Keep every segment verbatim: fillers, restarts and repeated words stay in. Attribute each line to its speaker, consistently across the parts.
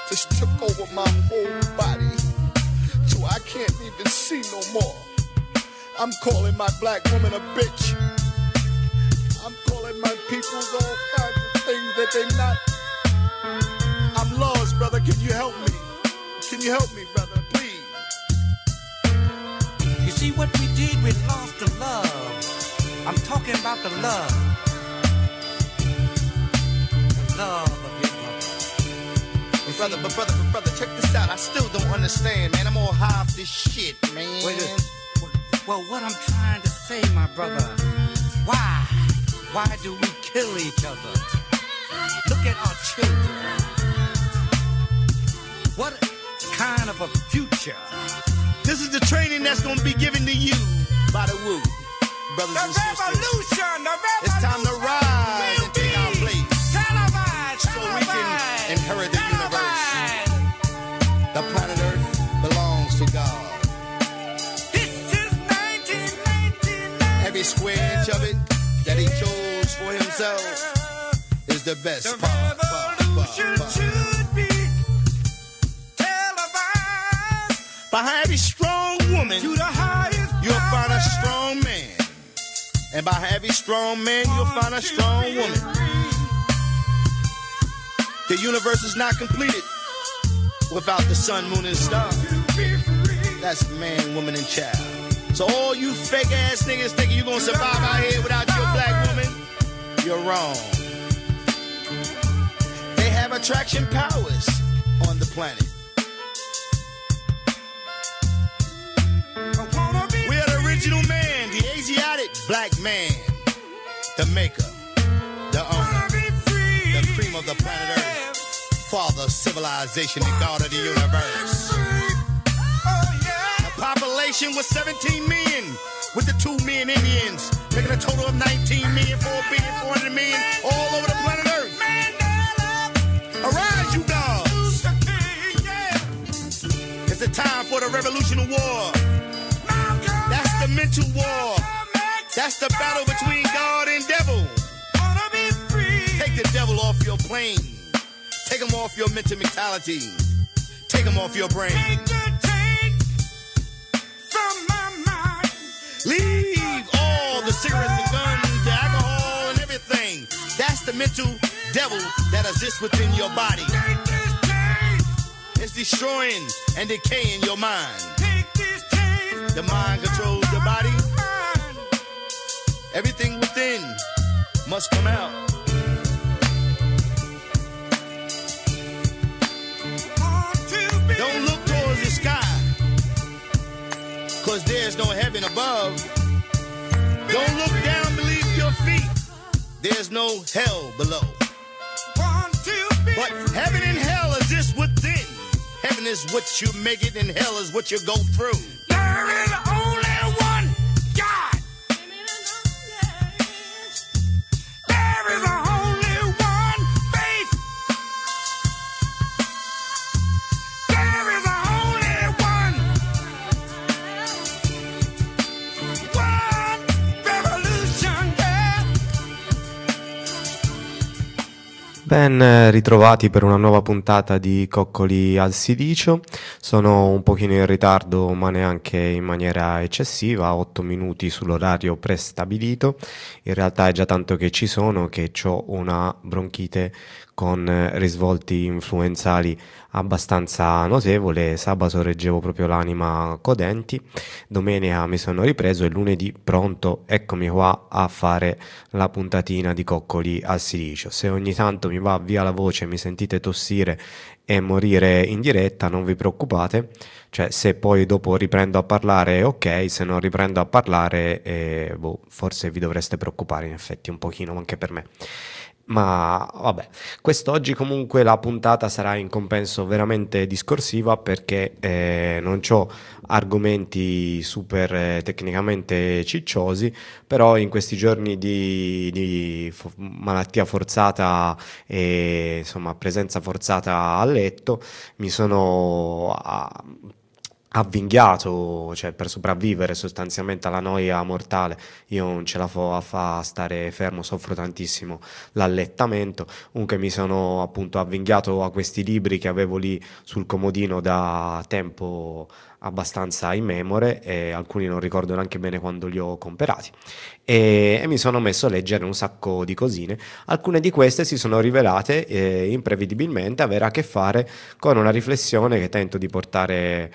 Speaker 1: just took over my whole body, so I can't even see no more. I'm calling my black woman a bitch. I'm calling my peoples all kinds of things that they not. I'm lost, brother. Can you help me? Can you help me, brother? Please.
Speaker 2: You see what we did? We lost the love. I'm talking about the love. The love of your mother.
Speaker 1: But brother, but brother, but brother, check this out. I still don't understand, man. I'm all high off this shit, man.
Speaker 2: Wait a, well, what I'm trying to say, my brother, why? Why do we kill each other? Look at our children. What kind of a future?
Speaker 1: This is the training that's gonna be given to you by the Wu, brothers
Speaker 2: the
Speaker 1: and sisters.
Speaker 2: Revolution, the revolution.
Speaker 1: It's time to rise and take our place,
Speaker 2: televised,
Speaker 1: so we can inherit the universe. The planet Earth belongs to God.
Speaker 2: This is nineteen ninety-nine.
Speaker 1: Every square inch of it that He chose for Himself is the best
Speaker 2: The
Speaker 1: part.
Speaker 2: revolution should be televised.
Speaker 1: Behind every strong woman,
Speaker 2: To the highest
Speaker 1: you'll find a
Speaker 2: power.
Speaker 1: strong man. And behind every strong man, you'll find a strong woman. The universe is not completed without the sun, moon, and stars. That's man, woman, and child. So all you fake ass niggas thinking you're gonna survive out here without your black woman, you're wrong. They have attraction powers on the planet. We are the original man, the Asiatic black man, the maker, the owner, the cream of the planet Earth, father of civilization and God of the universe. The population was seventeen million, with the two million Indians, making a total of nineteen million, four billion, four hundred million, all over the planet Earth. Arise, you dogs! It's the time for the revolutionary war. That's the mental war. That's the battle between God and devil. Take the devil off your plane. Take him off your mental mentality. Take him off your brain. Leave all the cigarettes and guns, the alcohol and everything. That's the mental devil that exists within your body. It's destroying and decaying your mind. The mind controls the body. Everything within must come out. Don't look towards the sky, cause there's no heaven above. Don't look down beneath your feet, there's no hell below. But heaven and hell exist within. Heaven is what you make it, and hell is what you go through.
Speaker 2: There is only one God. There is only one faith. There is only one. One revolution, yeah.
Speaker 3: Ben ritrovati per una nuova puntata di Coccoli al Silicio. Sono un pochino in ritardo, ma neanche in maniera eccessiva, otto minuti sull'orario prestabilito. In realtà è già tanto che ci sono, che ho una bronchite con risvolti influenzali abbastanza notevole. Sabato reggevo proprio l'anima codenti, domenica mi sono ripreso e lunedì pronto, eccomi qua a fare la puntatina di Coccoli al Silicio. Se ogni tanto mi va via la voce, mi sentite tossire e morire in diretta, non vi preoccupate, cioè se poi dopo riprendo a parlare ok, se non riprendo a parlare eh, boh, forse vi dovreste preoccupare in effetti un pochino anche per me. Ma vabbè, quest'oggi comunque la puntata sarà in compenso veramente discorsiva, perché eh, non c'ho argomenti super eh, tecnicamente cicciosi, però in questi giorni di, di fo- malattia forzata e insomma presenza forzata a letto mi sono a, avvinghiato, cioè per sopravvivere sostanzialmente alla noia mortale. Io non ce la fo a fa stare fermo, soffro tantissimo l'allettamento. Comunque mi sono appunto avvinghiato a questi libri che avevo lì sul comodino da tempo abbastanza immemore, e alcuni non ricordo neanche bene quando li ho comprati, e, e mi sono messo a leggere un sacco di cosine. Alcune di queste si sono rivelate eh, imprevedibilmente avere a che fare con una riflessione che tento di portare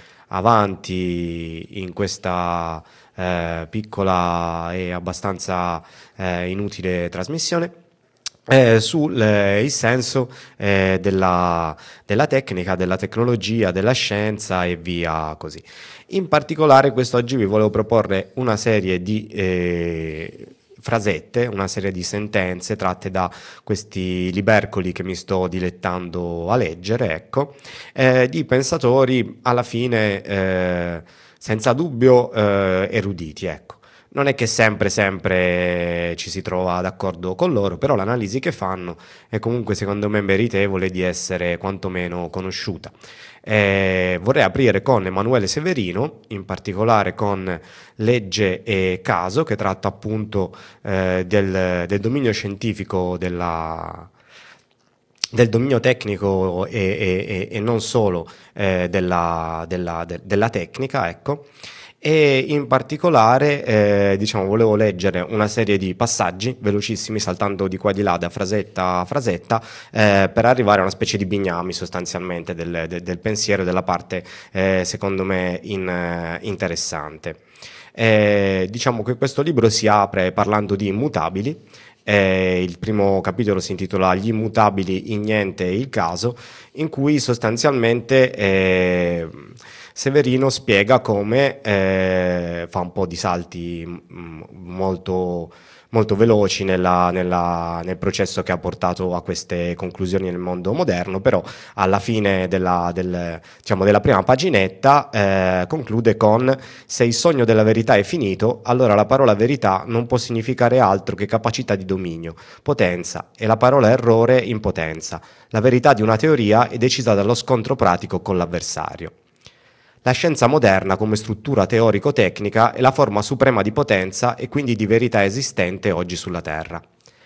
Speaker 3: avanti in questa eh, piccola e abbastanza eh, inutile trasmissione, eh, sul eh, il senso eh, della, della tecnica, della tecnologia, della scienza e via così. In particolare quest'oggi vi volevo proporre una serie di eh, frasette, una serie di sentenze tratte da questi libercoli che mi sto dilettando a leggere, ecco, eh, di pensatori alla fine eh, senza dubbio eh, eruditi, ecco. Non è che sempre, sempre ci si trova d'accordo con loro, però l'analisi che fanno è comunque secondo me meritevole di essere quantomeno conosciuta. Eh, vorrei aprire con Emanuele Severino, in particolare con Legge e Caso, che tratta appunto eh, del, del dominio scientifico della del dominio tecnico e, e, e non solo eh, della, della, de, della tecnica, ecco. E in particolare eh, diciamo volevo leggere una serie di passaggi velocissimi, saltando di qua e di là da frasetta a frasetta, eh, per arrivare a una specie di bignami sostanzialmente del, del, del pensiero, della parte eh, secondo me in, eh, interessante. Eh, diciamo che questo libro si apre parlando di immutabili. Eh, il primo capitolo si intitola Gli immutabili, Ignente e il caso, in cui sostanzialmente eh, Severino spiega come eh, fa un po' di salti mh, molto, molto veloci nella, nella, nel processo che ha portato a queste conclusioni nel mondo moderno, però alla fine della, del, diciamo, della prima paginetta eh, conclude con: se il sogno della verità è finito, allora la parola verità non può significare altro che capacità di dominio, potenza, e la parola errore impotenza. La verità di una teoria è decisa dallo scontro pratico con l'avversario. La scienza moderna come struttura teorico-tecnica è la forma suprema di potenza e quindi di verità esistente oggi sulla Terra.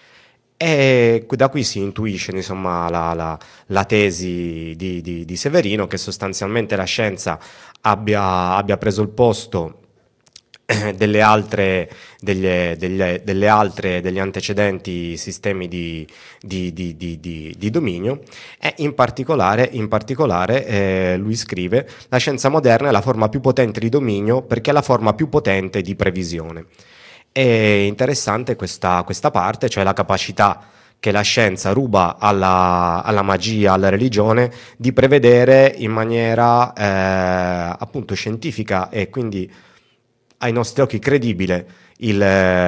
Speaker 3: E da qui si intuisce insomma la, la, la tesi di, di, di Severino, che sostanzialmente la scienza abbia, abbia preso il posto delle altre, delle, delle, delle altre, degli antecedenti sistemi di, di, di, di, di, di dominio, e in particolare, in particolare eh, lui scrive: la scienza moderna è la forma più potente di dominio perché è la forma più potente di previsione. È interessante questa, questa parte, cioè la capacità che la scienza ruba alla, alla magia, alla religione, di prevedere in maniera eh, appunto scientifica e quindi ai nostri occhi credibile il,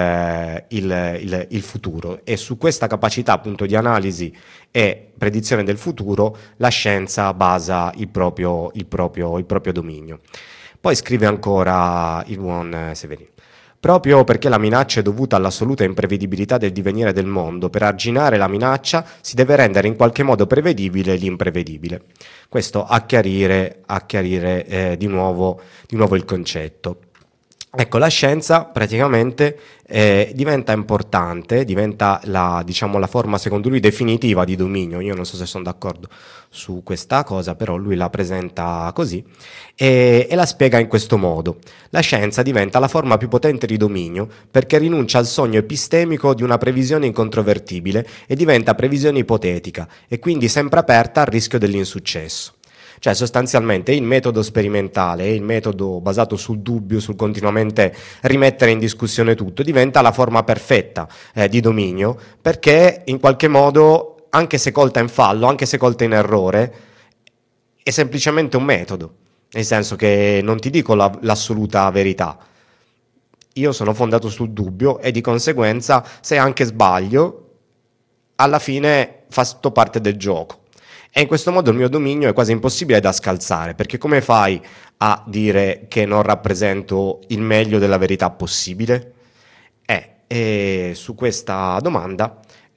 Speaker 3: il, il, il futuro. E su questa capacità appunto di analisi e predizione del futuro la scienza basa il proprio, il proprio, il proprio dominio. Poi scrive ancora il buon Severino: proprio perché la minaccia è dovuta all'assoluta imprevedibilità del divenire del mondo, per arginare la minaccia si deve rendere in qualche modo prevedibile l'imprevedibile. Questo a chiarire, a chiarire eh, di nuovo, di nuovo il concetto. Ecco, la scienza praticamente eh, diventa importante, diventa la, diciamo, la forma secondo lui definitiva di dominio. Io non so se sono d'accordo su questa cosa, però lui la presenta così e, e la spiega in questo modo: la scienza diventa la forma più potente di dominio perché rinuncia al sogno epistemico di una previsione incontrovertibile e diventa previsione ipotetica e quindi sempre aperta al rischio dell'insuccesso. Cioè sostanzialmente il metodo sperimentale, il metodo basato sul dubbio, sul continuamente rimettere in discussione tutto, diventa la forma perfetta eh, di dominio, perché in qualche modo, anche se colta in fallo, anche se colta in errore, è semplicemente un metodo, nel senso che non ti dico la, l'assoluta verità, io sono fondato sul dubbio e di conseguenza se anche sbaglio, alla fine fa tutto parte del gioco. E in questo modo il mio dominio è quasi impossibile da scalzare, perché come fai a dire che non rappresento il meglio della verità possibile? Eh, e su questa domanda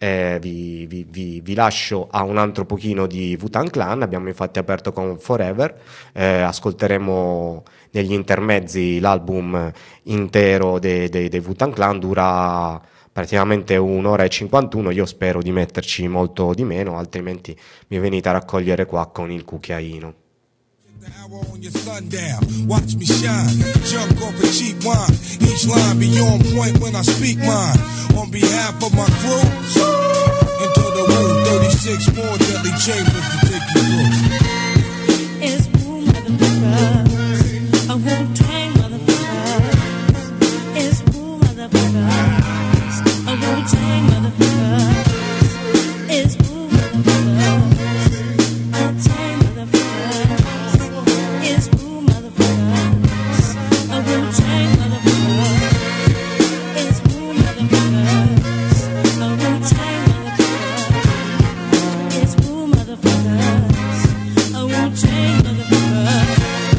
Speaker 3: eh, vi, vi, vi, vi lascio a un altro pochino di Wu-Tang Clan. Abbiamo infatti aperto con Forever, eh, ascolteremo negli intermezzi l'album intero dei, dei, dei Wu-Tang Clan, dura praticamente un'ora e cinquantuno, io spero di metterci molto di meno, altrimenti mi venite a raccogliere qua con il cucchiaino.
Speaker 4: The hour on your sundown, watch me shine, junk off a cheap wine, each line be on point when I speak mine, on behalf of my crew, into the room, thirty-six more deadly chambers to take you through.
Speaker 5: It's Wu motherfuckers, I won't hang motherfuckers, it's Wu motherfuckers, I won't hang motherfuckers, it's Wu motherfuckers, I'll tang motherfuckers. It's Wu motherfuckers, I won't change motherfuckers. It's Wu motherfuckers, I won't change motherfuckers. It's Wu motherfuckers, I won't change motherfuckers.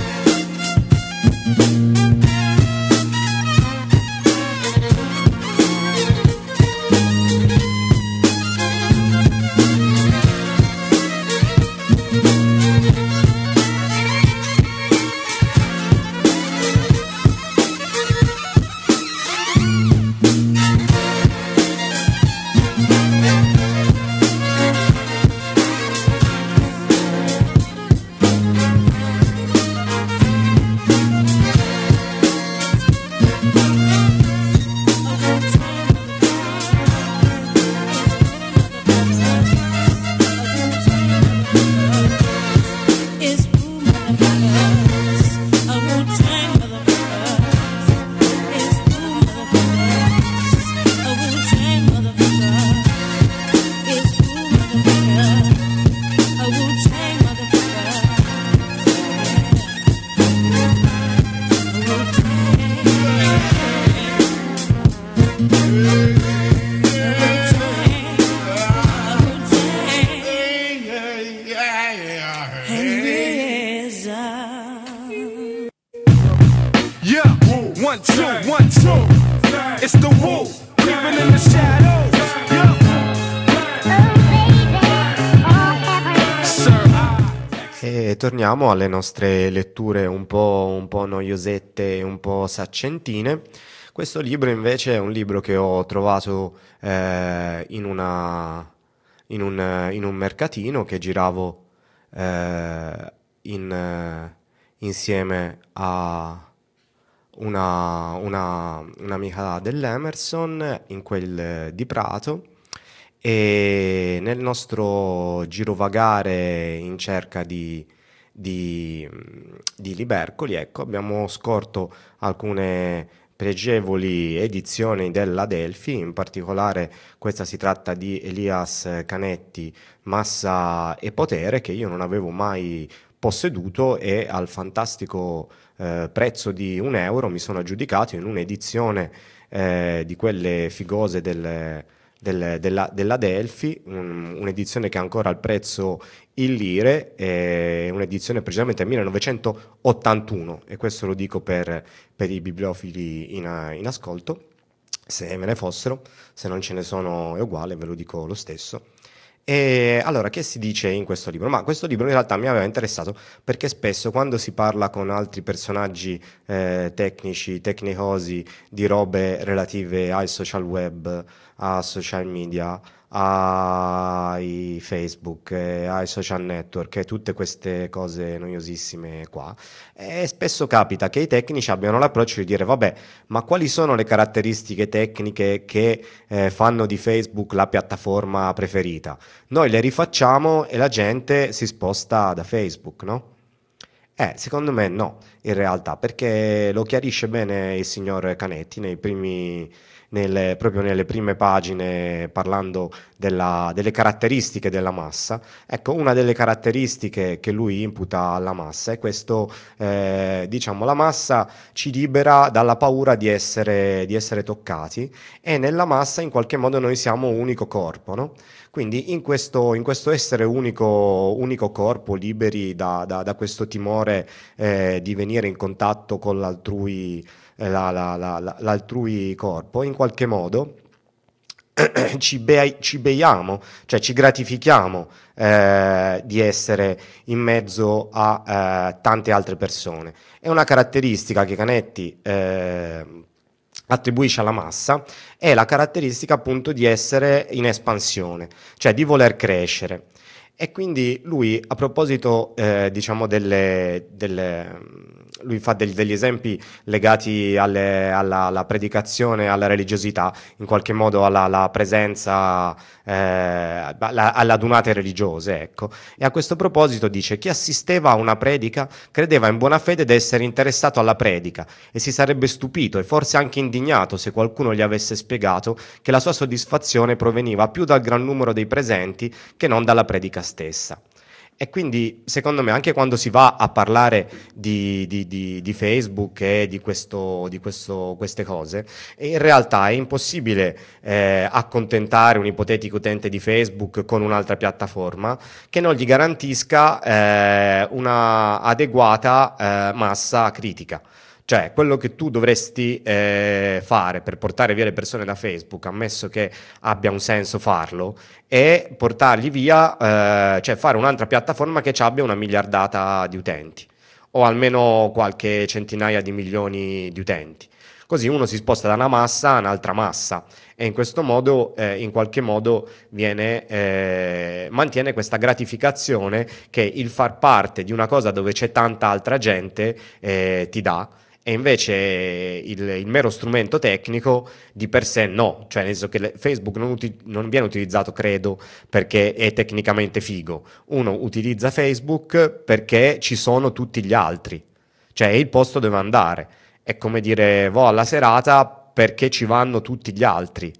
Speaker 3: E torniamo alle nostre letture un po', un po' noiosette e un po' saccentine. Questo libro invece è un libro che ho trovato eh, in, una, in, un, in un mercatino che giravo eh, in, eh, insieme a una, una, un'amica dell'Emerson, in quel di Prato. E nel nostro girovagare in cerca di, di, di libercoli, ecco, abbiamo scorto alcune pregevoli edizioni della Delphi, in particolare questa si tratta di Elias Canetti, Massa e Potere, che io non avevo mai posseduto, e al fantastico eh, prezzo di un euro mi sono aggiudicato in un'edizione eh, di quelle figose del Del, della, della Delphi, un, un'edizione che ha ancora il prezzo in lire, è un'edizione precisamente del millenovecentottantuno, e questo lo dico per, per i bibliofili in, in ascolto, se me ne fossero, se non ce ne sono è uguale, ve lo dico lo stesso. E allora, che si dice in questo libro? Ma questo libro in realtà mi aveva interessato perché spesso quando si parla con altri personaggi eh, tecnici, tecnicosi, di robe relative ai social web, a social media, ai Facebook, eh, ai social network e tutte queste cose noiosissime qua, e spesso capita che i tecnici abbiano l'approccio di dire vabbè, ma quali sono le caratteristiche tecniche che eh, fanno di Facebook la piattaforma preferita? Noi le rifacciamo e la gente si sposta da Facebook, no? Eh, secondo me no, in realtà, perché lo chiarisce bene il signor Canetti nei primi, nelle, proprio nelle prime pagine, parlando della, delle caratteristiche della massa. Ecco, una delle caratteristiche che lui imputa alla massa è questo, eh, diciamo, la massa ci libera dalla paura di essere, di essere toccati, e nella massa in qualche modo noi siamo un unico corpo, no? Quindi in questo, in questo essere unico, unico corpo, liberi da, da, da questo timore eh, di venire in contatto con l'altrui, eh, la, la, la, l'altrui corpo, in qualche modo ci, be- ci beiamo, cioè ci gratifichiamo eh, di essere in mezzo a eh, tante altre persone. È una caratteristica che Canetti eh, attribuisce alla massa, è la caratteristica appunto di essere in espansione, cioè di voler crescere. E quindi lui, a proposito eh, diciamo delle, delle lui fa degli, degli esempi legati alle, alla, alla predicazione, alla religiosità, in qualche modo alla, alla presenza, eh, alla, alle adunate religiose, ecco. E a questo proposito dice: chi assisteva a una predica credeva in buona fede di essere interessato alla predica e si sarebbe stupito e forse anche indignato se qualcuno gli avesse spiegato che la sua soddisfazione proveniva più dal gran numero dei presenti che non dalla predica stessa. E quindi secondo me anche quando si va a parlare di, di, di, di Facebook e di, questo, di questo, queste cose, in realtà è impossibile eh, accontentare un ipotetico utente di Facebook con un'altra piattaforma che non gli garantisca eh, una adeguata eh, massa critica. Cioè, quello che tu dovresti eh, fare per portare via le persone da Facebook, ammesso che abbia un senso farlo, è portarli via, eh, cioè fare un'altra piattaforma che ci abbia una miliardata di utenti, o almeno qualche centinaia di milioni di utenti. Così uno si sposta da una massa a un'altra massa e in questo modo, eh, in qualche modo, viene, eh, mantiene questa gratificazione che il far parte di una cosa dove c'è tanta altra gente eh, ti dà. E invece il, il mero strumento tecnico di per sé no, cioè nel senso che Facebook non, uti- non viene utilizzato, credo, perché è tecnicamente figo. Uno utilizza Facebook perché ci sono tutti gli altri, cioè è il posto dove andare. È come dire vo alla serata perché ci vanno tutti gli altri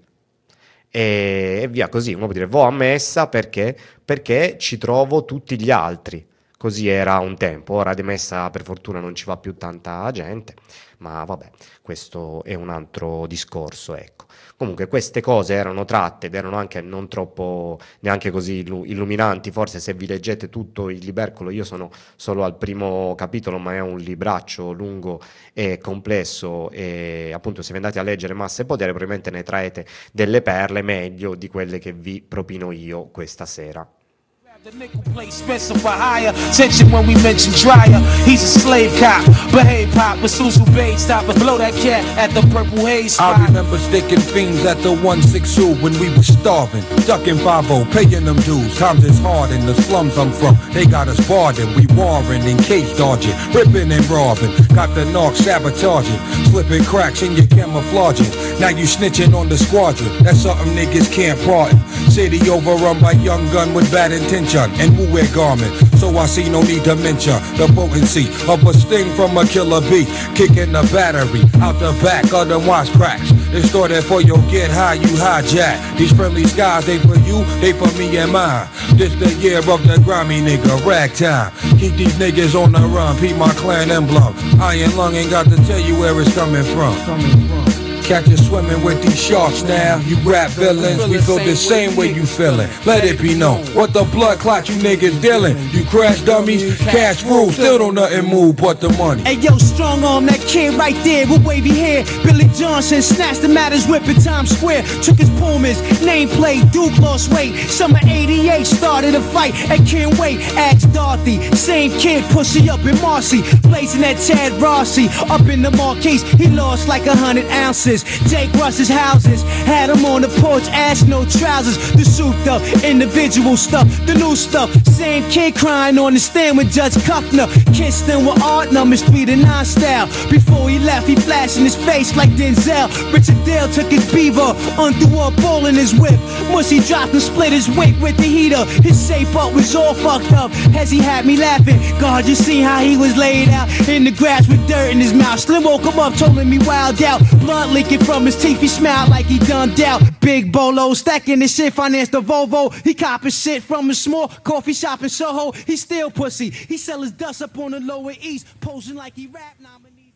Speaker 3: e, e via così. Uno può dire vo a messa perché perché ci trovo tutti gli altri. Così era un tempo, ora di messa per fortuna non ci va più tanta gente, ma vabbè, questo è un altro discorso, ecco. Comunque queste cose erano tratte ed erano anche non troppo, neanche così illuminanti, forse se vi leggete tutto il libercolo, io sono solo al primo capitolo, ma è un libraccio lungo e complesso e appunto se vi andate a leggere Massa e Potere probabilmente ne traete delle perle meglio di quelle che vi propino io questa sera.
Speaker 6: The nickel plate Spencer for hire. Tension when we mention Dryer. He's a slave cop. Behave pop with Susu Bay. Stop and blow that cat at the Purple Haze spot.
Speaker 4: I remember sticking fiends at the one six two when we were starving. Ducking five oh, paying them dues. Times is hard in the slums I'm from. They got us barring. We warring in case dodging. Ripping and robbing. Got the narc sabotaging. Slipping cracks in your camouflaging. Now you snitching on the squadron. That's something niggas can't pardon. City overrun by young gun with bad intention and who wear garment, so I see no need to mention the potency of a sting from a killer bee, kicking the battery out the back of the wisecracks. It's started for your get high, you hijack. These friendly skies, they for you, they for me and mine. This the year of the grimy nigga, ragtime. Keep these niggas on the run, peep my clan emblem. Iron lung ain't got to tell you where it's coming from. Coming from. Catch you swimming with these sharks now. You rap villains, we feel the same way you feeling. Let it be known, what the blood clot you niggas dealing. You crash dummies, cash rules, still don't nothing move but the money.
Speaker 6: Hey yo, strong arm, that kid right there with wavy hair. Billy Johnson snatched the matters whip in Times Square. Took his Pumas, nameplate, Duke lost weight. Summer eighty-eight started a fight at Can't Wait. Asked Dorothy, same kid, pussy up in Marcy. Blazing that Chad Rossi, up in the Marquise. He lost like a hundred ounces. Jake Russ's houses had him on the porch, ass no trousers. The souped up individual stuff, the new stuff. Same kid crying on the stand with Judge Kuffner. Kissed him with art numbers, three to nine style. Before he left, he flashed in his face like Denzel. Richard Dale took his beaver, undrew a ball in his whip. Mushy dropped and split his wig with the heater. His safe up was all fucked up as he had me laughing. God, you see how he was laid out in the grass with dirt in his mouth. Slim woke him up, told him he wild out. Blood leaking from his teeth, he smiled like he done out. Big Bolo stacking his shit, financed the Volvo. He copping shit from a small coffee shop in Soho. He still pussy. He sell his dust up on the Lower East, posing like he rap nominees.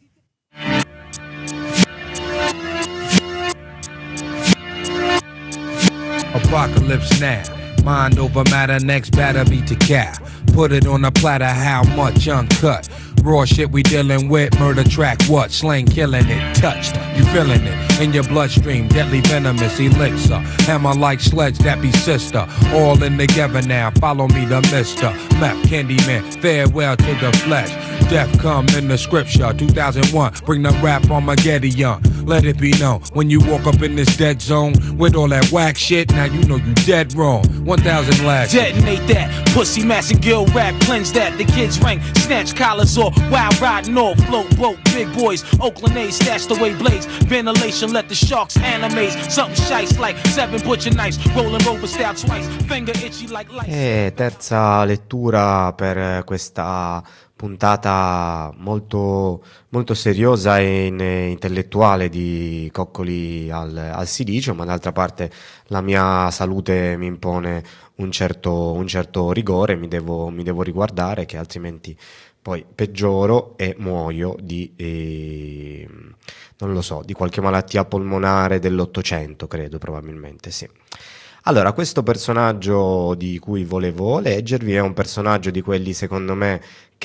Speaker 4: Apocalypse now. Mind over matter, next batter beat to cow. Put it on a platter, how much uncut? Raw shit we dealing with, murder track, what? Slang killing it, touched, you feeling it in your bloodstream, deadly venomous elixir. Hammer like sledge that be sister, all in together now, follow me the mister. Map Candyman, farewell to the flesh. Death come in the scripture, two thousand one, bring the rap Armageddon. Let it be known, when you walk up in this dead zone, with all that whack shit, now you know you dead wrong. one thousand lads.
Speaker 6: Detonate that, pussy mass and gill rap, cleanse that. The kids rank, snatch collars off, wild riding off, float boat, big boys, Oakland A's, stashed away blades, ventilation, let the sharks animate, something shice like seven butcher knives, rolling rover style twice, finger itchy like lice.
Speaker 3: E terza lettura per questa puntata molto, molto seriosa e in- intellettuale di Coccoli al, al Silicio, ma d'altra parte la mia salute mi impone un certo, un certo rigore, mi devo, mi devo riguardare, che altrimenti poi peggioro e muoio di, eh, non lo so, di qualche malattia polmonare dell'Ottocento, credo, probabilmente sì. Allora, questo personaggio di cui volevo leggervi è un personaggio di quelli, secondo me,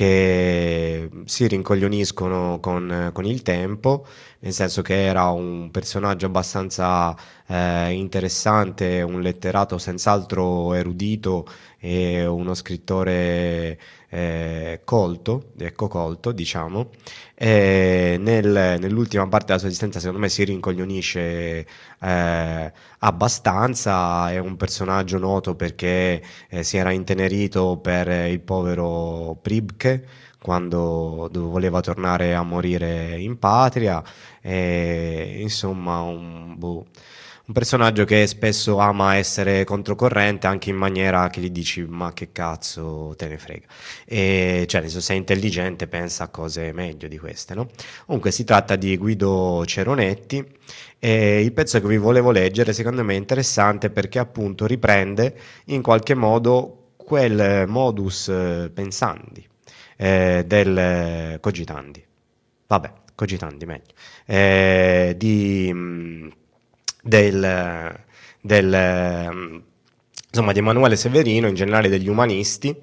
Speaker 3: che si rincoglioniscono con, con il tempo, nel senso che era un personaggio abbastanza eh, interessante, un letterato senz'altro erudito e uno scrittore eh, colto, ecco colto, diciamo. E nel, nell'ultima parte della sua esistenza, secondo me, si rincoglionisce eh, abbastanza. È un personaggio noto perché eh, si era intenerito per il povero Pribke quando dove voleva tornare a morire in patria, e insomma un, boh, un personaggio che spesso ama essere controcorrente, anche in maniera che gli dici ma che cazzo te ne frega, e cioè se sei intelligente pensa a cose meglio di queste, no? Comunque si tratta di Guido Ceronetti, e il pezzo che vi volevo leggere secondo me è interessante perché appunto riprende in qualche modo quel modus eh, pensandi eh, del cogitandi, vabbè, cogitandi meglio, eh, di mh, del, del insomma di Emanuele Severino, in generale degli umanisti,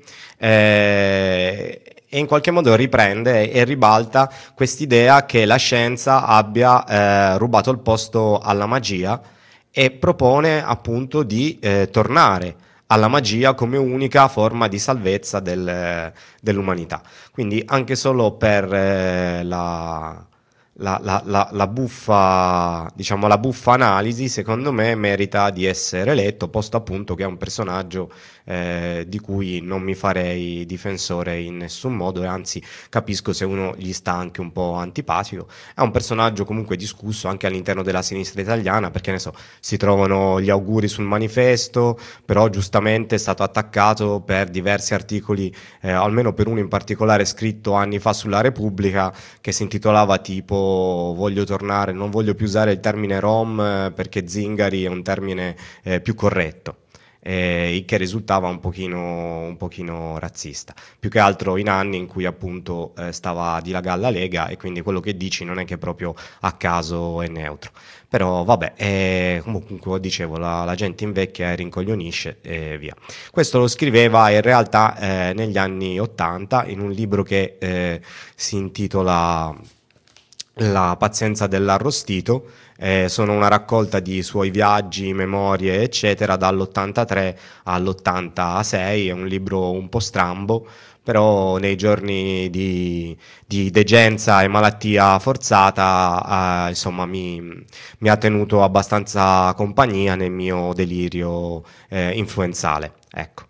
Speaker 3: eh, e in qualche modo riprende e ribalta quest'idea che la scienza abbia eh, rubato il posto alla magia, e propone appunto di eh, tornare alla magia come unica forma di salvezza del, dell'umanità. Quindi anche solo per eh, la, la, la, la, la buffa, diciamo la buffa analisi, secondo me merita di essere letto, posto appunto che è un personaggio eh, di cui non mi farei difensore in nessun modo, e anzi capisco se uno gli sta anche un po' antipatico. È un personaggio comunque discusso anche all'interno della sinistra italiana, perché ne so, si trovano gli auguri sul manifesto, però giustamente è stato attaccato per diversi articoli, eh, almeno per uno in particolare scritto anni fa sulla Repubblica, che si intitolava tipo voglio tornare, non voglio più usare il termine rom eh, perché zingari è un termine eh, più corretto. Eh, il che risultava un pochino, un pochino razzista, più che altro in anni in cui appunto eh, stava dilagando la Lega, e quindi quello che dici non è che proprio a caso è neutro. Però vabbè, eh, comunque dicevo, la, la gente invecchia e rincoglionisce e via. Questo lo scriveva in realtà eh, negli anni ottanta in un libro che eh, si intitola La pazienza dell'arrostito. Eh, sono una raccolta di suoi viaggi, memorie eccetera dall'ottantatré all'ottantasei, è un libro un po' strambo, però nei giorni di, di degenza e malattia forzata eh, insomma mi, mi ha tenuto abbastanza compagnia nel mio delirio eh, influenzale, ecco.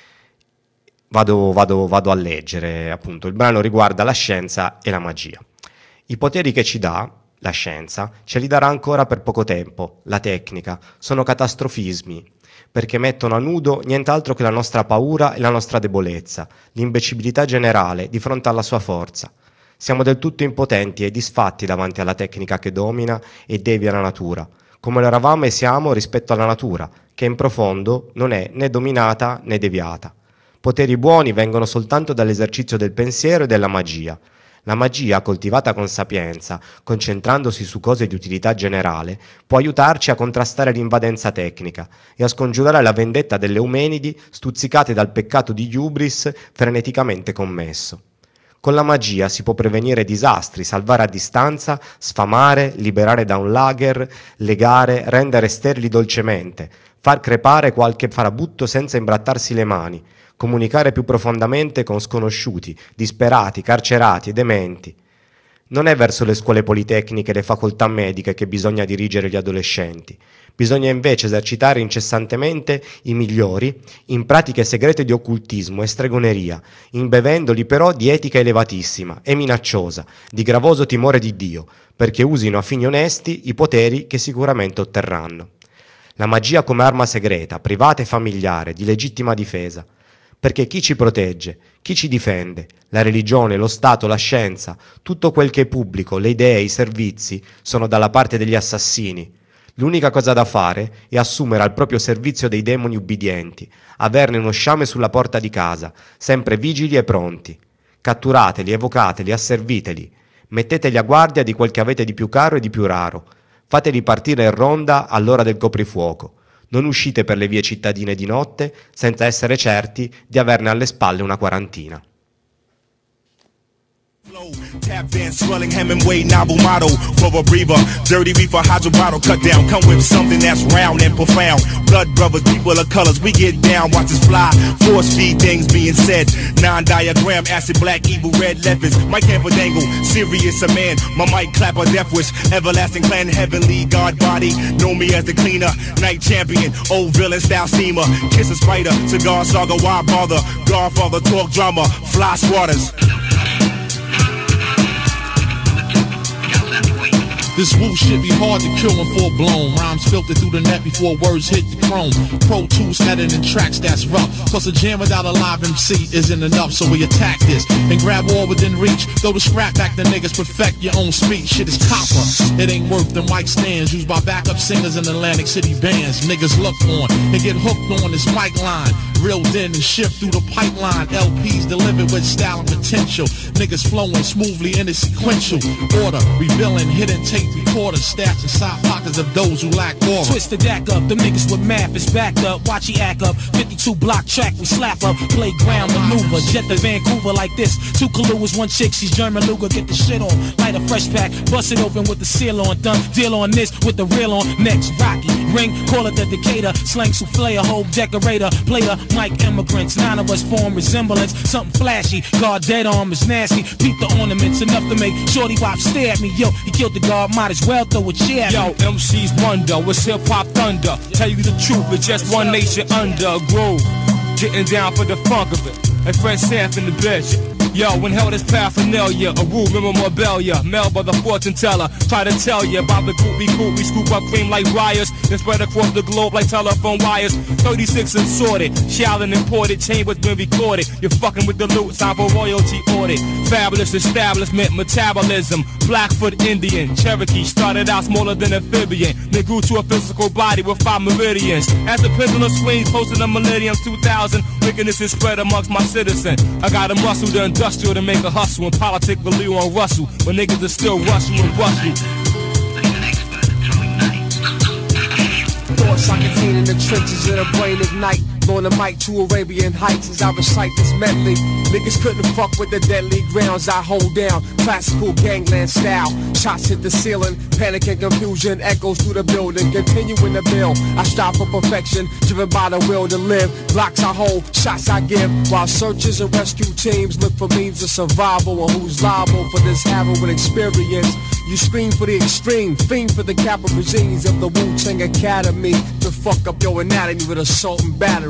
Speaker 3: Vado, vado, vado a leggere, appunto. Il brano riguarda la scienza e la magia. I poteri che ci dà la scienza ce li darà ancora per poco tempo. La tecnica sono catastrofismi, perché mettono a nudo nient'altro che la nostra paura e la nostra debolezza, l'imbecillità generale di fronte alla sua forza. Siamo del tutto impotenti e disfatti davanti alla tecnica che domina e devia la natura, come lo eravamo e siamo rispetto alla natura, che in profondo non è né dominata né deviata. Poteri buoni vengono soltanto dall'esercizio del pensiero e della magia. La magia, coltivata con sapienza, concentrandosi su cose di utilità generale, può aiutarci a contrastare l'invadenza tecnica e a scongiurare la vendetta delle Eumenidi stuzzicate dal peccato di hubris freneticamente commesso. Con la magia si può prevenire disastri, salvare a distanza, sfamare, liberare da un lager, legare, rendere sterili dolcemente, far crepare qualche farabutto senza imbrattarsi le mani, comunicare più profondamente con sconosciuti, disperati, carcerati e dementi. Non è verso le scuole politecniche e le facoltà mediche che bisogna dirigere gli adolescenti. Bisogna invece esercitare incessantemente i migliori in pratiche segrete di occultismo e stregoneria, imbevendoli però di etica elevatissima e minacciosa, di gravoso timore di Dio, perché usino a fini onesti i poteri che sicuramente otterranno. La magia come arma segreta, privata e familiare, di legittima difesa. Perché chi ci protegge, chi ci difende, la religione, lo Stato, la scienza, tutto quel che è pubblico, le idee, i servizi, sono dalla parte degli assassini. L'unica cosa da fare è assumere al proprio servizio dei demoni ubbidienti, averne uno sciame sulla porta di casa, sempre vigili e pronti. Catturateli, evocateli, asserviteli, metteteli a guardia di quel che avete di più caro e di più raro, fateli partire in ronda all'ora del coprifuoco. Non uscite per le vie cittadine di notte senza essere certi di averne alle spalle una quarantina.
Speaker 7: Tap dance, swelling Hemingway novel motto for a breather. Dirty reefer, hydro bottle cut down. Come with something that's round and profound. Blood brothers, people of colors, we get down. Watch us fly. Force feed things being said. Non-diagram, acid black, evil red leopards. Mike Camperdangle, serious a man. My mic clapper, death wish. Everlasting clan, heavenly god body. Know me as the cleaner, night champion. Old villain style steamer. Kiss a spider, cigar saga, why bother? Godfather, talk drama, fly swatters.
Speaker 8: This woo shit be hard to kill and full blown. Rhymes filtered through the net before words hit the chrome. Pro Tools editing tracks that's rough. Cause a jam without a live M C isn't enough, so we attack this and grab all within reach. Throw the scrap back the niggas, perfect your own speech. Shit is copper. It ain't worth the mic stands used by backup singers in Atlantic City bands. Niggas look on and get hooked on this mic line. Reeled in and shift through the pipeline. L Ps delivered with style and potential. Niggas flowing smoothly in a sequential order. Revealing hidden tape recorders, stats inside pockets of those who lack aura.
Speaker 6: Twist the deck up, the niggas with math is backed up. Watch he act up, fifty-two block track, we slap up. Playground maneuver, jet to Vancouver like this. Two Kaluas, one chick, she's German Luger, get the shit on. Light a fresh pack, bust it open with the seal on. Done, deal on this with the reel on. Next, Rocky, ring, call it the Decatur. Slang souffle, a whole decorator. Player, Mike immigrants, nine of us form resemblance. Something flashy, guard dead arm is nasty. Beat the ornaments, enough to make Shorty Wop stare at me. Yo, he killed the guard, might as well throw a chair.
Speaker 9: Yo, M Cs wonder, what's hip hop thunder? Tell you the truth, it's just one nation under a groove. Getting down for the funk of it. And Fred Sanf in the bitch. Yo, when held this paraphernalia, a rule memorabilia, mailed by the fortune teller. Try to tell you about the group we group, we scoop up cream like rioters, then spread across the globe like telephone wires. thirty-six and sorted, shouting imported, chambers been recorded. You're fucking with the loot, time for royalty audit. Fabulous establishment, metabolism, Blackfoot Indian, Cherokee, started out smaller than amphibian, then grew to a physical body with five meridians. As the pendulum swings, posting the millennium two thousand, wickedness is spread amongst my citizen. I got a muscle to industrial to make a hustle and politic with Leo and Russell, when niggas are still rushing and rushing.
Speaker 6: Thoughts I contain in the trenches of the brain ignite. On the mic to Arabian Heights as I recite this medley. Niggas couldn't fuck with the deadly grounds I hold down. Classical gangland style. Shots hit the ceiling. Panic and confusion echoes through the building. Continuing the build. I strive for perfection. Driven by the will to live. Blocks I hold. Shots I give. While searchers and rescue teams look for means of survival. Or who's liable for this harrowing experience. You scream for the extreme. Fiend for the capital regimes of the Wu-Tang Academy. To fuck up your anatomy with assault and battery.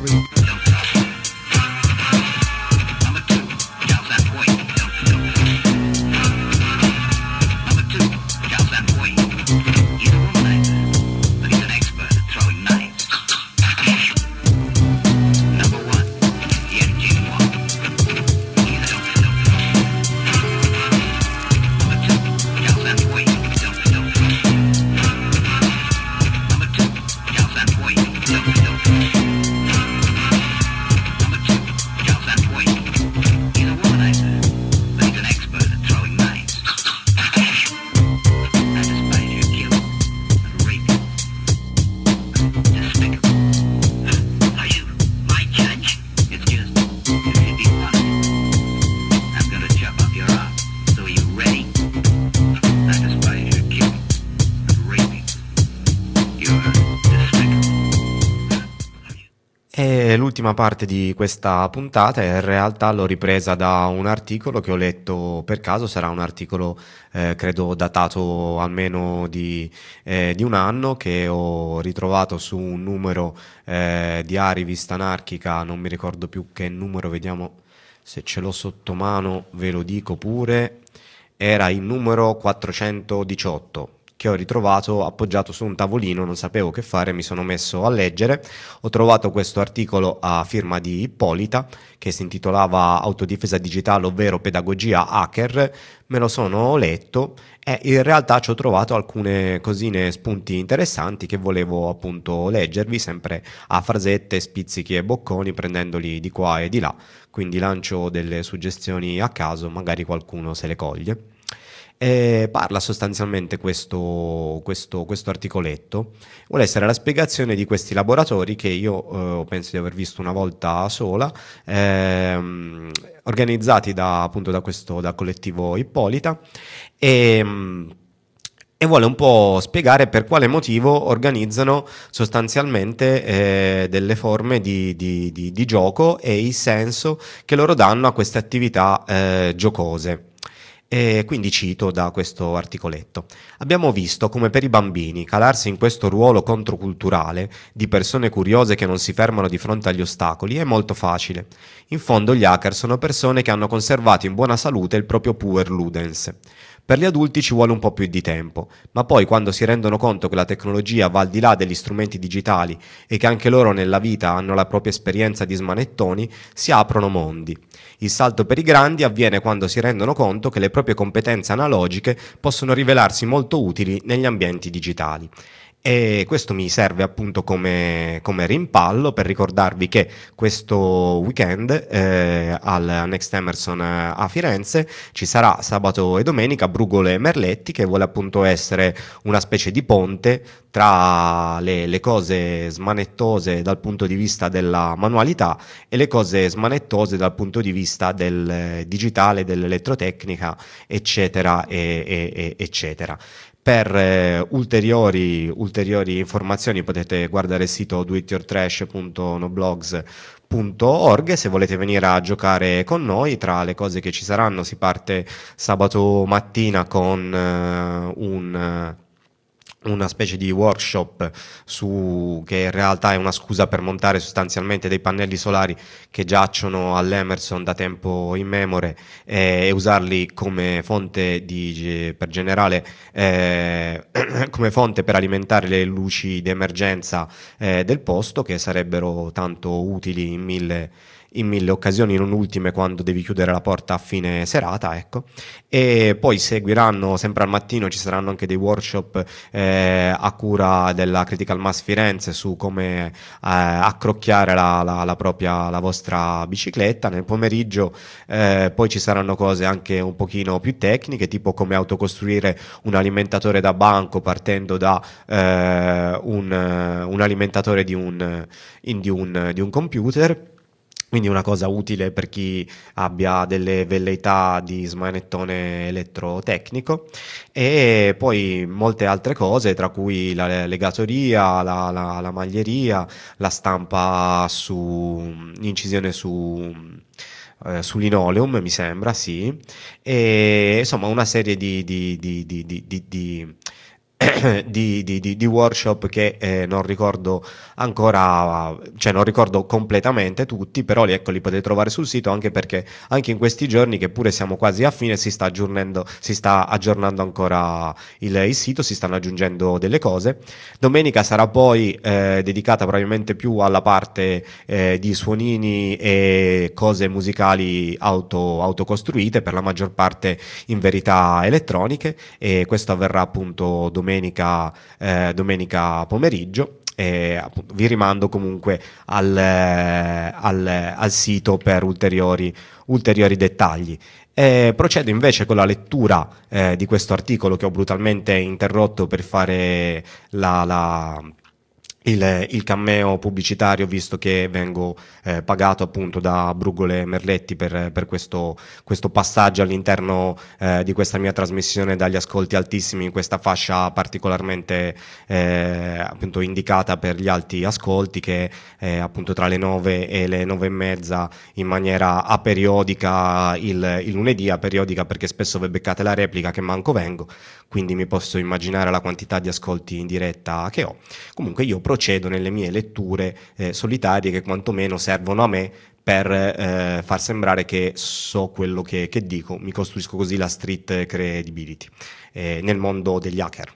Speaker 3: l'ultima parte di questa puntata in realtà l'ho ripresa da un articolo che ho letto per caso, sarà un articolo eh, credo datato almeno di, eh, di un anno, che ho ritrovato su un numero eh, di A, Rivista Anarchica, non mi ricordo più che numero, vediamo se ce l'ho sotto mano, ve lo dico pure, era il numero quattrocentodiciotto, che ho ritrovato appoggiato su un tavolino, non sapevo che fare, mi sono messo a leggere, ho trovato questo articolo a firma di Ippolita che si intitolava Autodifesa digitale, ovvero pedagogia hacker, me lo sono letto e in realtà ci ho trovato alcune cosine, spunti interessanti che volevo appunto leggervi, sempre a frasette, spizzichi e bocconi, prendendoli di qua e di là, quindi lancio delle suggestioni a caso, magari qualcuno se le coglie. E parla sostanzialmente questo, questo, questo articoletto, vuole essere la spiegazione di questi laboratori che io eh, penso di aver visto una volta sola, ehm, organizzati da, appunto da questo dal collettivo Ippolita, e, e vuole un po' spiegare per quale motivo organizzano sostanzialmente eh, delle forme di, di, di, di gioco e il senso che loro danno a queste attività eh, giocose. E quindi cito da questo articoletto: abbiamo visto come per i bambini calarsi in questo ruolo controculturale di persone curiose che non si fermano di fronte agli ostacoli è molto facile. In fondo gli hacker sono persone che hanno conservato in buona salute il proprio puer ludens. Per gli adulti ci vuole un po' più di tempo, ma poi quando si rendono conto che la tecnologia va al di là degli strumenti digitali e che anche loro nella vita hanno la propria esperienza di smanettoni, si aprono mondi. Il salto per i grandi avviene quando si rendono conto che le proprie competenze analogiche possono rivelarsi molto utili negli ambienti digitali. E questo mi serve appunto come, come rimpallo per ricordarvi che questo weekend eh, al Next Emerson a Firenze ci sarà sabato e domenica Brugole e Merletti, che vuole appunto essere una specie di ponte tra le, le cose smanettose dal punto di vista della manualità e le cose smanettose dal punto di vista del digitale, dell'elettrotecnica, eccetera e, e, e eccetera. Per eh, ulteriori, ulteriori informazioni potete guardare il sito do it your trash punto noblogs punto org. Se volete venire a giocare con noi, tra le cose che ci saranno si parte sabato mattina con eh, un... una specie di workshop su, che in realtà è una scusa per montare sostanzialmente dei pannelli solari che giacciono all'Emerson da tempo immemore eh, e usarli come fonte di, per generale eh, come fonte per alimentare le luci di emergenza eh, del posto, che sarebbero tanto utili in mille in mille occasioni, non ultime quando devi chiudere la porta a fine serata, ecco. E poi seguiranno sempre al mattino, ci saranno anche dei workshop eh, a cura della Critical Mass Firenze su come eh, accrocchiare la, la, la propria la vostra bicicletta. Nel pomeriggio eh, poi ci saranno cose anche un pochino più tecniche, tipo come autocostruire un alimentatore da banco partendo da eh, un, un alimentatore di un, in, di un, di un computer. Quindi una cosa utile per chi abbia delle velleità di smanettone elettrotecnico, e poi molte altre cose, tra cui la legatoria, la, la, la maglieria, la stampa su incisione su eh, su linoleum, mi sembra, sì, e insomma una serie di di di di di, di, di Di, di, di, di workshop che eh, non ricordo ancora, cioè non ricordo completamente tutti, però li, ecco, li potete trovare sul sito, anche perché anche in questi giorni, che pure siamo quasi a fine, si sta aggiornando, si sta aggiornando ancora il, il sito, si stanno aggiungendo delle cose. Domenica sarà poi eh, dedicata probabilmente più alla parte eh, di suonini e cose musicali auto, autocostruite, per la maggior parte in verità elettroniche, e questo avverrà appunto domenica Domenica, eh, domenica pomeriggio. E appunto vi rimando comunque al, eh, al, al sito per ulteriori, ulteriori dettagli. E procedo invece con la lettura eh, di questo articolo che ho brutalmente interrotto per fare la, la Il, il cameo pubblicitario, visto che vengo eh, pagato appunto da Brugole Merletti per, per questo, questo passaggio all'interno eh, di questa mia trasmissione dagli ascolti altissimi in questa fascia particolarmente eh, appunto indicata per gli alti ascolti, che è appunto tra le nove e le nove e mezza in maniera aperiodica il, il lunedì, aperiodica perché spesso vi beccate la replica che manco vengo, quindi mi posso immaginare la quantità di ascolti in diretta che ho. Comunque io procedo nelle mie letture eh, solitarie, che quantomeno servono a me per eh, far sembrare che so quello che, che dico. Mi costruisco così la street credibility eh, nel mondo degli hacker.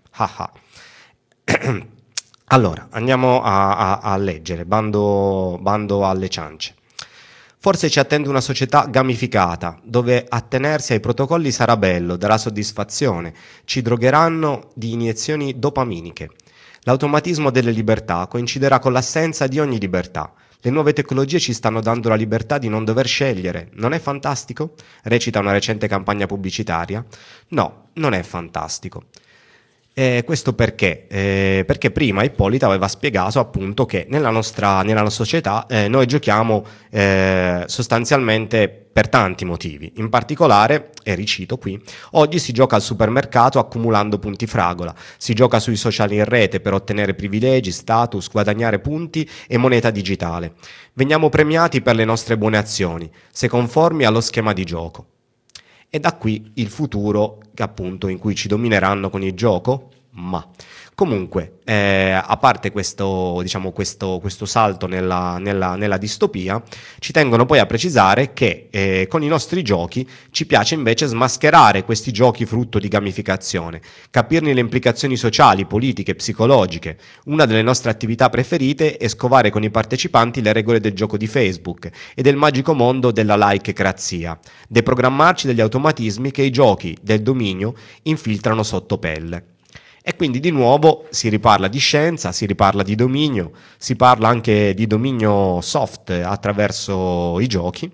Speaker 3: Allora, andiamo a, a, a leggere, bando, bando alle ciance. Forse ci attende una società gamificata, dove attenersi ai protocolli sarà bello, darà soddisfazione, ci drogheranno di iniezioni dopaminiche. L'automatismo delle libertà coinciderà con l'assenza di ogni libertà. Le nuove tecnologie ci stanno dando la libertà di non dover scegliere. Non è fantastico? Recita una recente campagna pubblicitaria. No, non è fantastico. Eh, questo perché? Eh, perché prima Ippolita aveva spiegato appunto che nella nostra, nella nostra società eh, noi giochiamo eh, sostanzialmente per tanti motivi. In particolare, e ricito qui, oggi si gioca al supermercato accumulando punti fragola, si gioca sui social in rete per ottenere privilegi, status, guadagnare punti e moneta digitale. Veniamo premiati per le nostre buone azioni, se conformi allo schema di gioco. E da qui il futuro, appunto, in cui ci domineranno con il gioco? Ma comunque, eh, a parte questo, diciamo, questo, questo salto nella, nella, nella distopia, ci tengono poi a precisare che eh, con i nostri giochi ci piace invece smascherare questi giochi frutto di gamificazione, capirne le implicazioni sociali, politiche, psicologiche. Una delle nostre attività preferite è scovare con i partecipanti le regole del gioco di Facebook e del magico mondo della like-crazia, deprogrammarci degli automatismi che i giochi del dominio infiltrano sotto pelle. E quindi di nuovo si riparla di scienza, si riparla di dominio, si parla anche di dominio soft attraverso i giochi,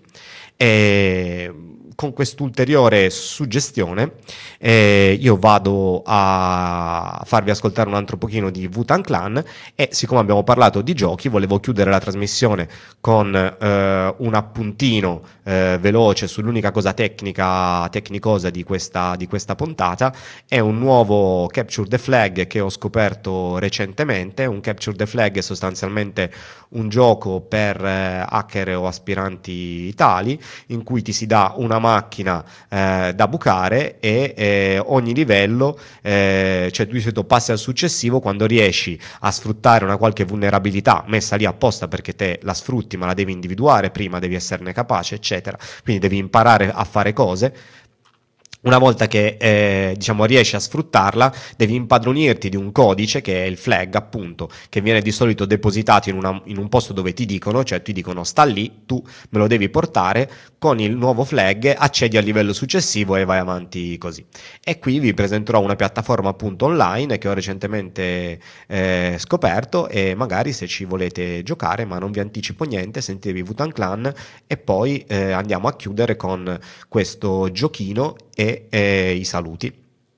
Speaker 3: e con quest'ulteriore suggestione eh, io vado a farvi ascoltare un altro pochino di Wu-Tang Clan, e siccome abbiamo parlato di giochi volevo chiudere la trasmissione con eh, un appuntino eh, veloce sull'unica cosa tecnica tecnicosa di questa, di questa puntata. È un nuovo Capture the Flag che ho scoperto recentemente. Un Capture the Flag è sostanzialmente un gioco per eh, hacker o aspiranti tali, in cui ti si dà una macchina eh, da bucare e eh, ogni livello, eh, cioè tu di solito passi al successivo quando riesci a sfruttare una qualche vulnerabilità messa lì apposta perché te la sfrutti, ma la devi individuare prima, devi esserne capace, eccetera. Quindi devi imparare a fare cose. Una volta che eh, diciamo riesci a sfruttarla, devi impadronirti di un codice che è il flag, appunto, che viene di solito depositato in, una, in un posto dove ti dicono, cioè ti dicono sta lì, tu me lo devi portare, con il nuovo flag accedi al livello successivo e vai avanti così. E qui vi presenterò una piattaforma appunto online che ho recentemente eh, scoperto, e magari se ci volete giocare, ma non vi anticipo niente, sentitevi Wu-Tang Clan e poi eh, andiamo a chiudere con questo giochino e eh, i saluti.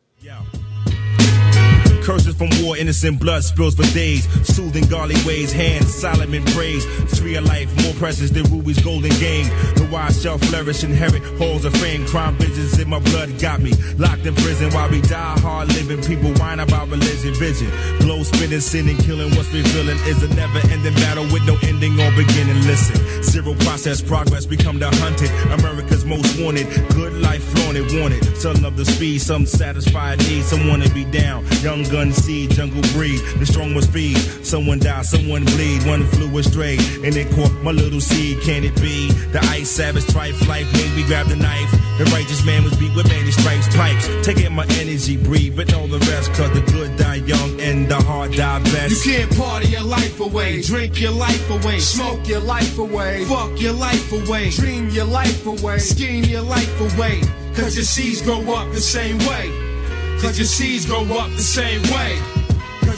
Speaker 7: Curses from war, innocent blood spills for days. Soothing godly ways, hands Solomon praise. Tree of life, more precious than Ruby's golden game. The wise shall flourish, inherit halls of fame. Crime visions in my blood got me locked in prison while we die hard living. People whine about religion, vision. Glow spinning, sinning, killing. What's revealing is a never-ending battle with no ending or beginning. Listen, zero process progress, become the hunted. America's most wanted. Good life flaunted, wanted. Some love the speed, some satisfied need. Some wanna be down. Young gun seed, jungle breed, the strong must feed. Someone die, someone bleed, one flew astray, and it caught my little seed. Can it be? The ice savage trife life made me grab the knife. The righteous man was beat with many stripes, pipes. Taking my energy, breathe, but all the rest, cause the good die young and the hard die best.
Speaker 10: You can't party your life away, drink your life away, smoke your life away, fuck your life away, dream your life away, scheme your life away, cause your seeds grow up the same way. Cause your seeds grow up the same way. Cause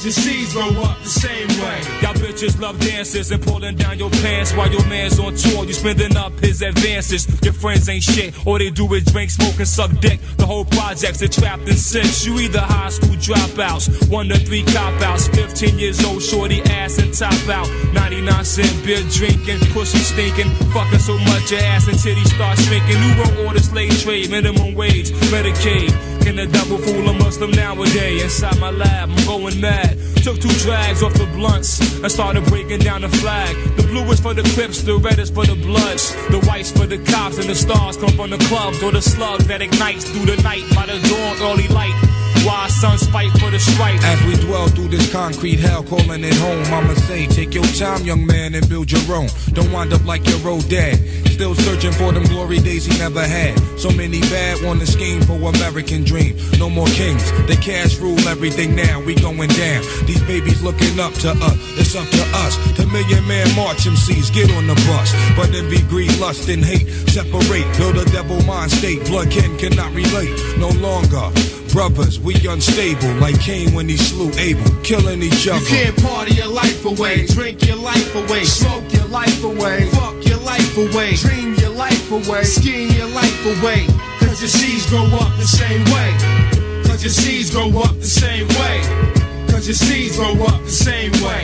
Speaker 10: Cause your seeds grow up the same way.
Speaker 9: Y'all bitches love dances and pulling down your pants while your man's on tour. You spending up his advances. Your friends ain't shit. All they do is drink, smoke, and suck dick. The whole project's a trapped in six. You either high school dropouts, one to three cop-outs, fifteen years old, shorty ass and top out. ninety-nine cent beer drinking, pussy stinking, fucking so much your ass and titties start shrinking. New world order, slave trade, minimum wage, Medicaid. Can the devil fool a Muslim nowadays? Inside my lab, I'm going mad. Took two drags off the blunts and started breaking down the flag. The blue is for the Crips, the red is for the Bloods. The white's for the cops and the stars come from the clubs. Or the slug that ignites through the night by the dawn early light. Why suns fight for the stripe?
Speaker 4: As we dwell through this concrete hell, calling it home, I'ma say, take your time, young man, and build your own. Don't wind up like your old dad, still searching for them glory days he never had. So many bad want to scheme for American dream. No more kings, the cash rule everything now. We going down. These babies looking up to us. It's up to us. The Million Man March M Cs get on the bus. But envy, greed, lust, and hate separate. Build a devil mind state. Blood kin cannot relate no longer. Brothers, we unstable, like Cain when he slew Abel, killing each other.
Speaker 10: You can't party your life away, drink your life away, smoke your life away, fuck your life away, dream your life away, scheme your life away. Cause your seeds grow up the same way. Cause your seeds grow up the same way. Cause your seeds grow up the same way.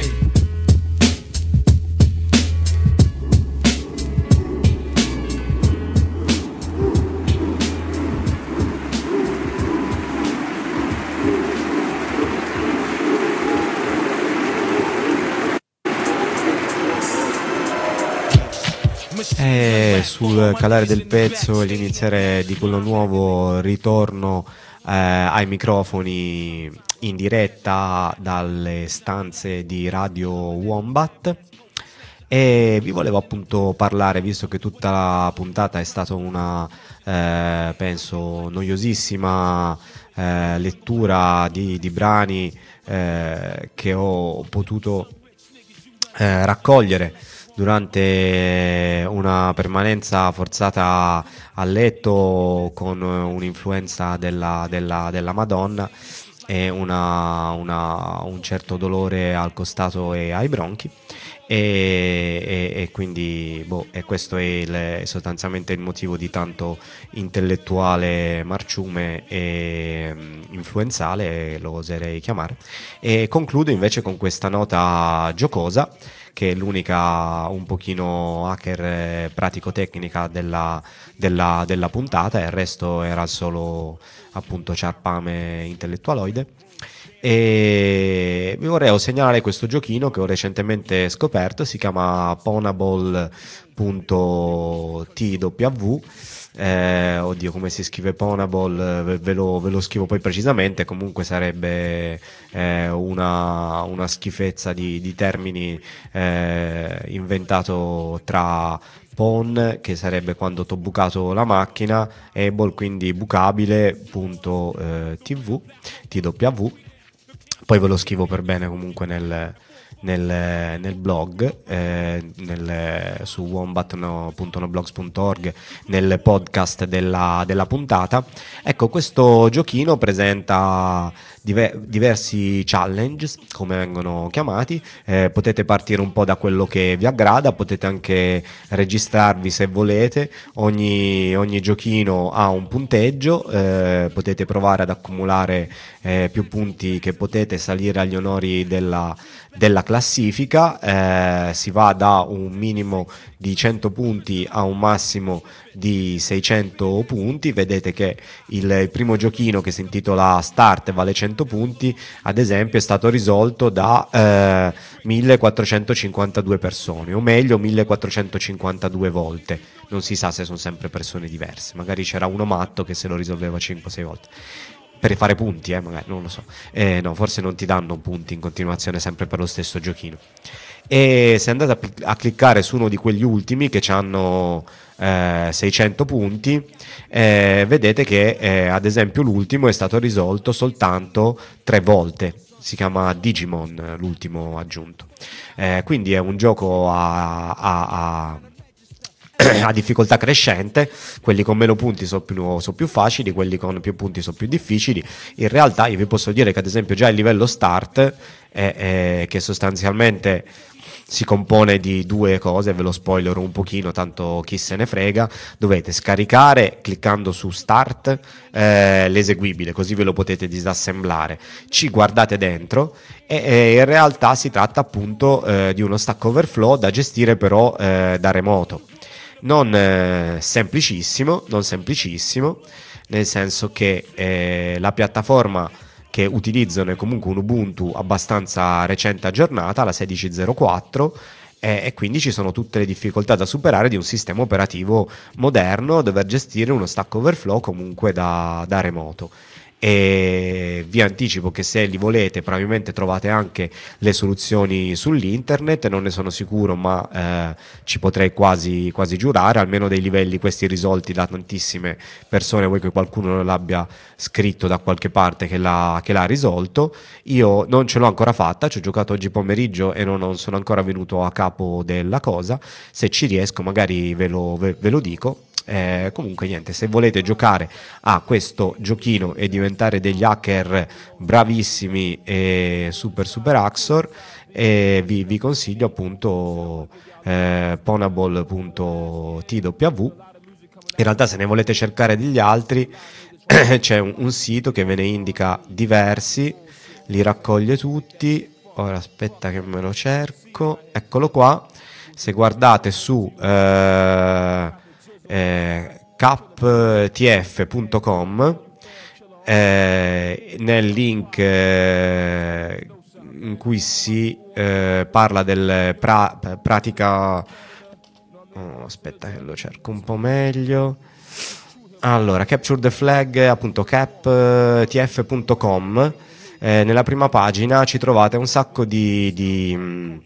Speaker 3: E sul calare del pezzo e l'iniziare di quello nuovo ritorno eh, ai microfoni in diretta dalle stanze di Radio Wombat, e vi volevo appunto parlare, visto che tutta la puntata è stata una eh, penso noiosissima eh, lettura di, di brani eh, che ho potuto eh, raccogliere durante una permanenza forzata a letto con un'influenza della, della, della Madonna e una, una, un certo dolore al costato e ai bronchi, e, e, e quindi boh, e questo è il, sostanzialmente il motivo di tanto intellettuale marciume e um, influenzale, lo oserei chiamare. E concludo invece con questa nota giocosa, che è l'unica un pochino hacker eh, pratico-tecnica della, della, della puntata, e il resto era solo appunto ciarpame intellettualoide. E vi vorrei segnalare questo giochino che ho recentemente scoperto, si chiama Pwnable punto t w. Eh, oddio, come si scrive Pwnable, ve, ve, lo, ve lo scrivo poi precisamente. Comunque sarebbe eh, una, una schifezza di, di termini eh, inventato tra Pwn, che sarebbe quando t'ho bucato la macchina, able, quindi bucabile, punto eh, tv, tw. Poi ve lo scrivo per bene comunque nel Nel, nel blog eh, nel, su wombat punto noblogs punto org, nel podcast della, della puntata. Ecco, questo giochino presenta diver, diversi challenge, come vengono chiamati. Eh, potete partire un po' da quello che vi aggrada, potete anche registrarvi se volete. Ogni, ogni giochino ha un punteggio, eh, potete provare ad accumulare eh, più punti che potete, salire agli onori della della classifica. Eh, si va da un minimo di cento punti a un massimo di seicento punti. Vedete che il, il primo giochino, che si intitola Start, vale cento punti, ad esempio è stato risolto da eh, millequattrocentocinquantadue persone, o meglio millequattrocentocinquantadue volte. Non si sa se sono sempre persone diverse, magari c'era uno matto che se lo risolveva cinque sei volte per fare punti, eh, magari, non lo so. Eh, no, forse non ti danno punti in continuazione sempre per lo stesso giochino. E se andate a, a cliccare su uno di quegli ultimi che hanno eh, seicento punti, eh, vedete che eh, ad esempio l'ultimo è stato risolto soltanto tre volte. Si chiama Digimon, l'ultimo aggiunto. Eh, quindi è un gioco a, a, a a difficoltà crescente. Quelli con meno punti sono più, sono più facili, quelli con più punti sono più difficili. In realtà io vi posso dire che ad esempio già il livello start eh, eh, che sostanzialmente si compone di due cose, ve lo spoilerò un pochino, tanto chi se ne frega. Dovete scaricare cliccando su Start eh, l'eseguibile, così ve lo potete disassemblare, ci guardate dentro e, e in realtà si tratta appunto eh, di uno Stack Overflow da gestire però eh, da remoto. Non eh, semplicissimo, non semplicissimo, nel senso che eh, la piattaforma che utilizzano è comunque un Ubuntu abbastanza recente aggiornata, la sedici zero quattro, e, e quindi ci sono tutte le difficoltà da superare di un sistema operativo moderno, dover gestire uno Stack Overflow comunque da, da remoto. E vi anticipo che se li volete probabilmente trovate anche le soluzioni sull'internet, non ne sono sicuro, ma eh, ci potrei quasi, quasi giurare, almeno dei livelli questi risolti da tantissime persone, vuoi che qualcuno l'abbia scritto da qualche parte che l'ha, che l'ha risolto. Io non ce l'ho ancora fatta, ci ho giocato oggi pomeriggio e non, non sono ancora venuto a capo della cosa. Se ci riesco magari ve lo, ve, ve lo dico. Eh, comunque niente, se volete giocare a questo giochino e diventare degli hacker bravissimi e super super Axor, eh, vi, vi consiglio appunto eh, pwnable punto t w. In realtà se ne volete cercare degli altri c'è un, un sito che ve ne indica diversi, li raccoglie tutti. Ora aspetta che me lo cerco, eccolo qua. Se guardate su eh, Eh, captf punto com, eh, nel link eh, in cui si eh, parla del pra- pratica oh, aspetta che lo cerco un po' meglio. Allora, Capture the Flag, appunto captf punto com, eh, nella prima pagina ci trovate un sacco di, di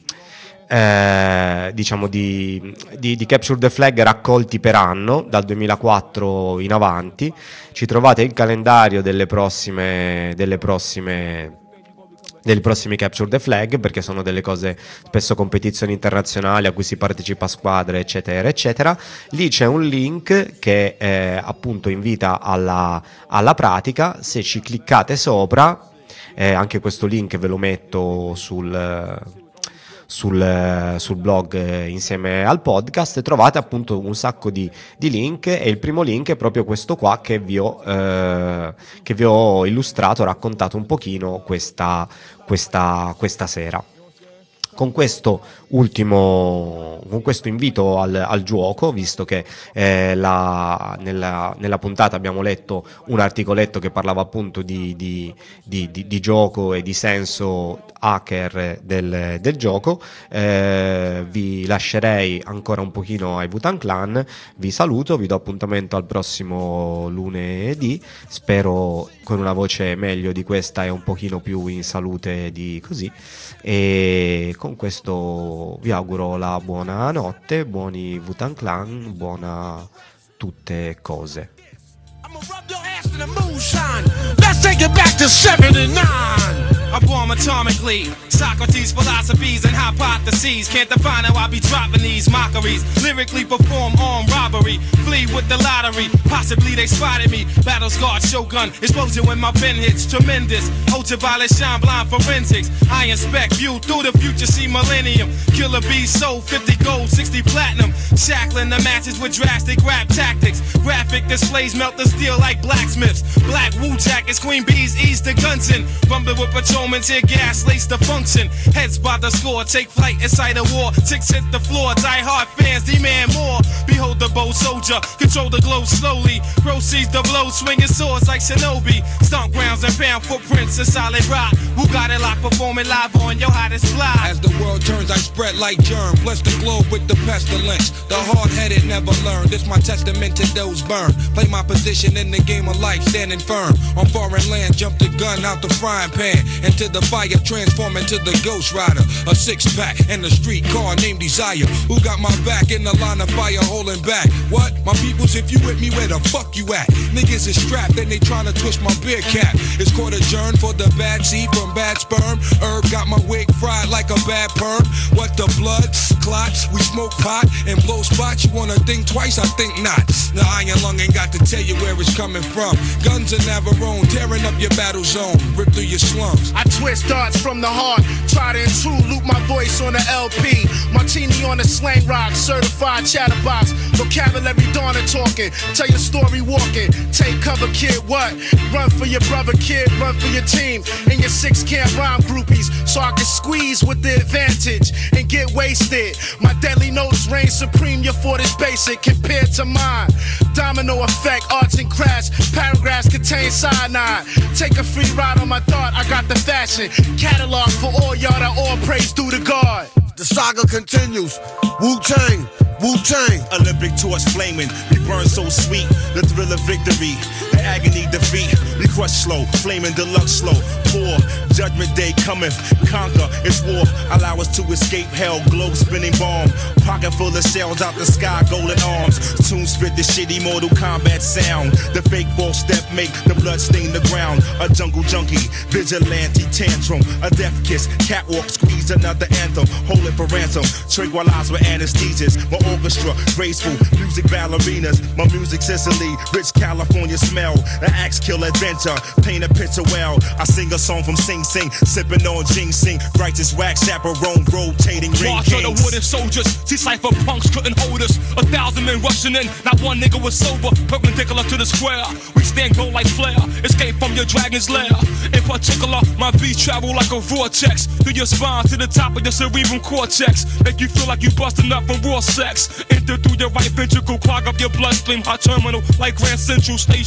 Speaker 3: Eh, diciamo di, di, di Capture the Flag raccolti per anno dal duemilaquattro in avanti. Ci trovate il calendario delle prossime delle prossime dei prossimi Capture the Flag, perché sono delle cose spesso competizioni internazionali a cui si partecipa a squadre eccetera eccetera. Lì c'è un link che eh, appunto invita alla, alla pratica. Se ci cliccate sopra, eh, anche questo link ve lo metto sul Sul, sul blog eh, insieme al podcast, trovate appunto un sacco di, di link, e il primo link è proprio questo qua che vi ho, eh, che vi ho illustrato, raccontato un pochino questa, questa, questa sera. Con questo ultimo, con questo invito al, al gioco, visto che eh, la, nella, nella puntata abbiamo letto un articoletto che parlava appunto di, di, di, di, di gioco e di senso hacker del, del gioco, eh, vi lascerei ancora un pochino ai Wu-Tang Clan. Vi saluto, vi do appuntamento al prossimo lunedì, spero con una voce meglio di questa e un pochino più in salute di così, e con questo vi auguro la buona notte, buoni Wu-Tang Clan, buona tutte cose.
Speaker 10: Let's take it back to seventy-nine. I bomb atomically. Socrates' philosophies and hypotheses can't define how I be dropping these mockeries. Lyrically perform armed robbery, flee with the lottery. Possibly they spotted me. Battle scarred shogun, explosion when my pen hits. Tremendous, ultraviolet shine blind forensics. I inspect, view through the future, see millennium. Killer bees sold fifty gold, sixty platinum. Shackling the matches with drastic rap tactics. Graphic displays melt the steel like blacksmiths. Black Wu jackets, queen bees ease the guns in. Rumble with patrolmen, tear gas, lace the function. Heads by the score, take flight inside a war. Ticks hit the floor, die hard fans demand more. Behold the bold soldier, control the glow slowly. Proceeds the blow, swinging swords like shinobi. Stomp grounds and pound footprints in solid rock. Who got it locked, performing live on your hottest fly.
Speaker 4: As the world turns, I spread like germ. Bless the globe with the pestilence. The hard-headed never learn. This my testament to those burned. Play my position in the game of life, standing firm. On foreign land, jump the gun out the frying pan. Into the fire, transform into the Ghost Rider. A six-pack and a street car named Desire. Who got my back in the line of fire holding back? What? My peoples, if you with me, where the fuck you at? Niggas is strapped and they tryna twist my beer cap. It's court adjourned for the bad seed from bad sperm. Herb got my wig fried like a bad perm. What the blood? Clots, we smoke pot and blow spots. You wanna think twice? I think not. The iron lung ain't got to tell you where it's coming from. Guns in Navarone, tearing up your battle zone. Rip through your slums.
Speaker 10: I twist darts from the heart, try to intrude, loop my voice on the L P. Martini on the slang rock, certified chatterbox. Vocabulary Donna talking, tell your story walking. Take cover, kid, what? Run for your brother, kid, run for your team. And your six camp rhyme groupies, so I can squeeze with the advantage and get wasted. My deadly notes reign supreme, your fort is basic compared to mine. Domino effect, arts and crafts, paragraphs contain cyanide. Take a free ride on my thought, I got the fashion. Catalog for all y'all that all praise due to God.
Speaker 11: The saga continues. Wu-Tang, Wu-Tang.
Speaker 7: Olympic torch flaming, we burn so sweet. The thrill of victory, the agony defeat. We crush slow, flaming deluxe slow. Poor, judgment day cometh, conquer, it's war. Allow us to escape hell, globe spinning bomb. Pocket full of shells out the sky, golden arms. Tune spit the shitty Mortal Kombat sound. The fake false step make the blood stain the ground. A jungle junkie, vigilante tantrum. A death kiss, catwalk squeeze another anthem. Hold it for ransom, tranquilize with anesthesias. My orchestra, graceful, music ballerinas. My music Sicily, rich California smell. An axe kill adventure, paint a picture well. I sing a song from Sing Sing, sipping on ginseng. Righteous wax, chaperone, rotating ring
Speaker 9: March of
Speaker 7: kings.
Speaker 9: the wooden soldiers, see cypher punks couldn't hold us. A thousand men rushing in, not one nigga was sober. Perpendicular to the square, we stand go like flare. Escape from your dragon's lair. In particular, my beats travel like a vortex through your spine to the top of your cerebral cortex. Make you feel like you busting up from raw sex. Enter through your right ventricle, clog up your bloodstream. Hot terminal like Grand Central Station.